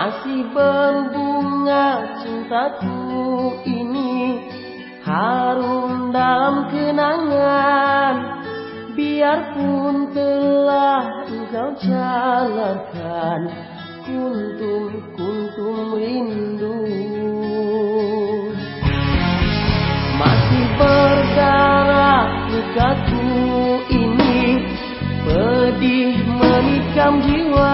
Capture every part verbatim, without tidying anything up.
Masih berbunga cintaku ini, harum dalam kenangan. Biarpun telah engkau jalankan kuntum-kuntum rindu, masih berdarah lukaku ini, pedih menikam jiwa.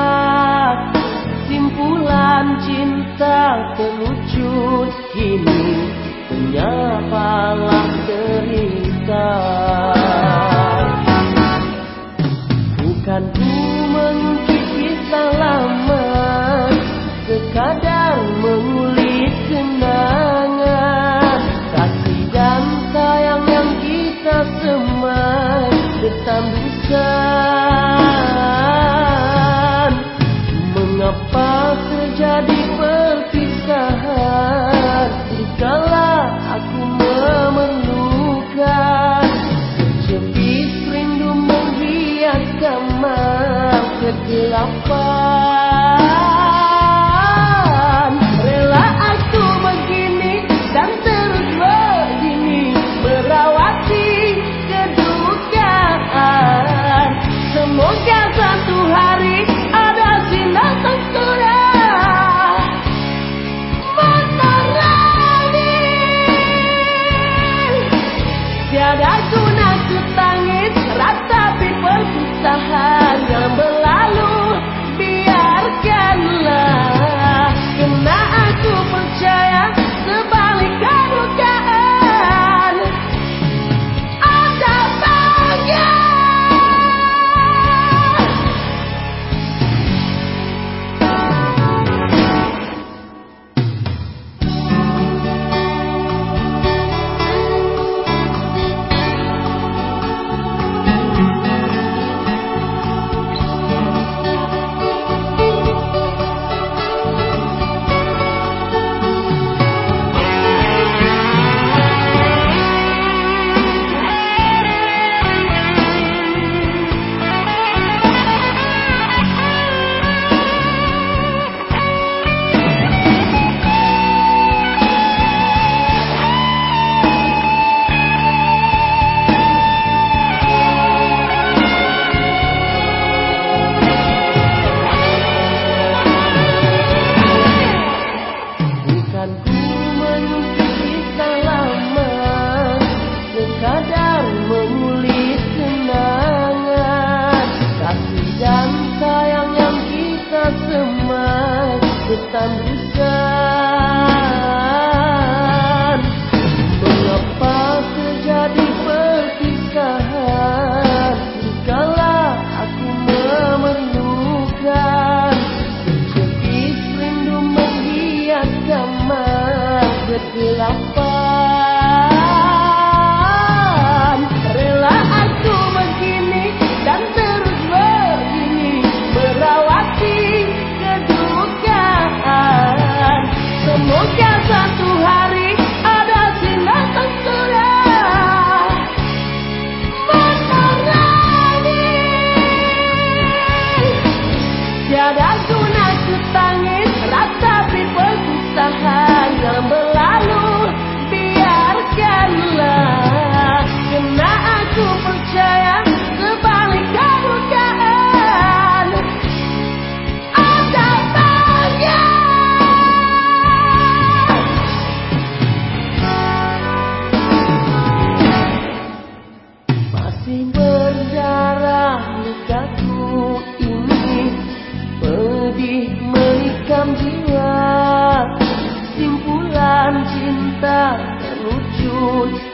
Simpulan cinta terwujud kini, menyapalah derita. Bukan ku mengukir kisah lama, sekadar mengulik kenangan kasih dan sayang yang kita semai bertambusan. Mengapa terjadi perpisahan, dikala aku memerlukan secepis rindu menghias kamar kegelapan. Rela aku begini dan terus begini, merawati kedukaan. Semoga satu hari ada sinar terang menerangi. Tiada guna ku tangis ratapi perpisahan yang berlalu. Biarkanlah, karena aku percaya sebalik kedukaan ada bahagia. Bertambusan. Mengapa terjadi perpisahan, dikala aku memerlukan secepis rindu menghias kamar kegelapan. Rela aku begini dan terus begini, merawati kedukaan. Semoga satu hari ada sinar terang menerangi. Tiada guna ku tangis ratapi perpisahan yang berlalu. Biarkanlah, karena aku percaya sebalik kedukaan ada bahagia. Masih berdarah lukaku ini, pedih menikam jiwa. Simpulan cinta terwujud